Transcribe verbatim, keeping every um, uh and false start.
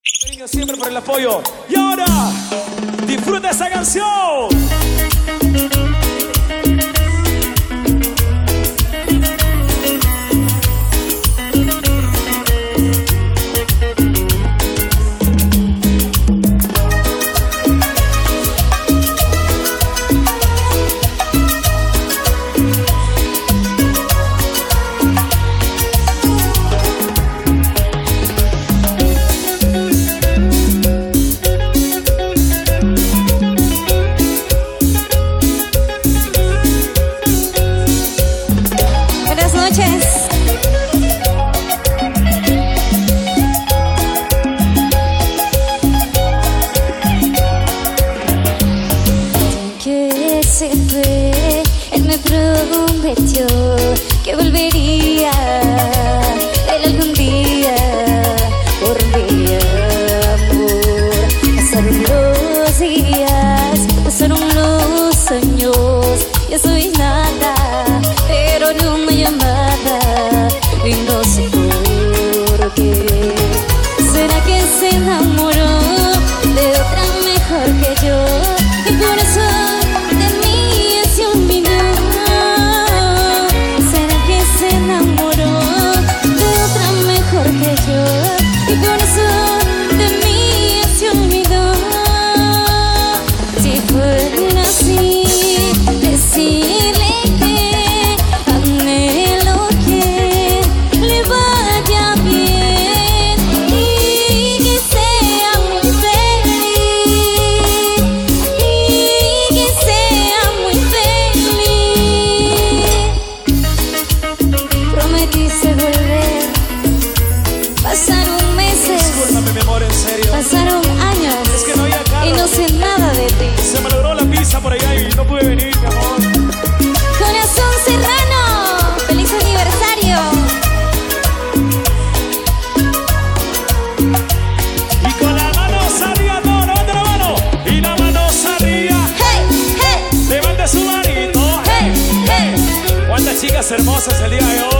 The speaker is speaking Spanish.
Cariño siempre por el apoyo. Y ahora, disfruta esa canción. Él me prometió que volvería. Él algún día por mi amor. Pasaron los días, pasaron los años. Ya soy nada, pero ni una llamada. Y no sé por qué. ¿Será que se enamoró de otra mejor que yo? Y por eso pasaron años, es que no había carro, y no sé nada de ti. Se me logró la pizza por allá y no pude venir, mi amor. Corazón Serrano, feliz aniversario. Y con las manos arriba, todo, levante la mano. Y las manos arriba. Hey, hey. Levante su manito. Hey, hey. Cuántas chicas hermosas el día de hoy.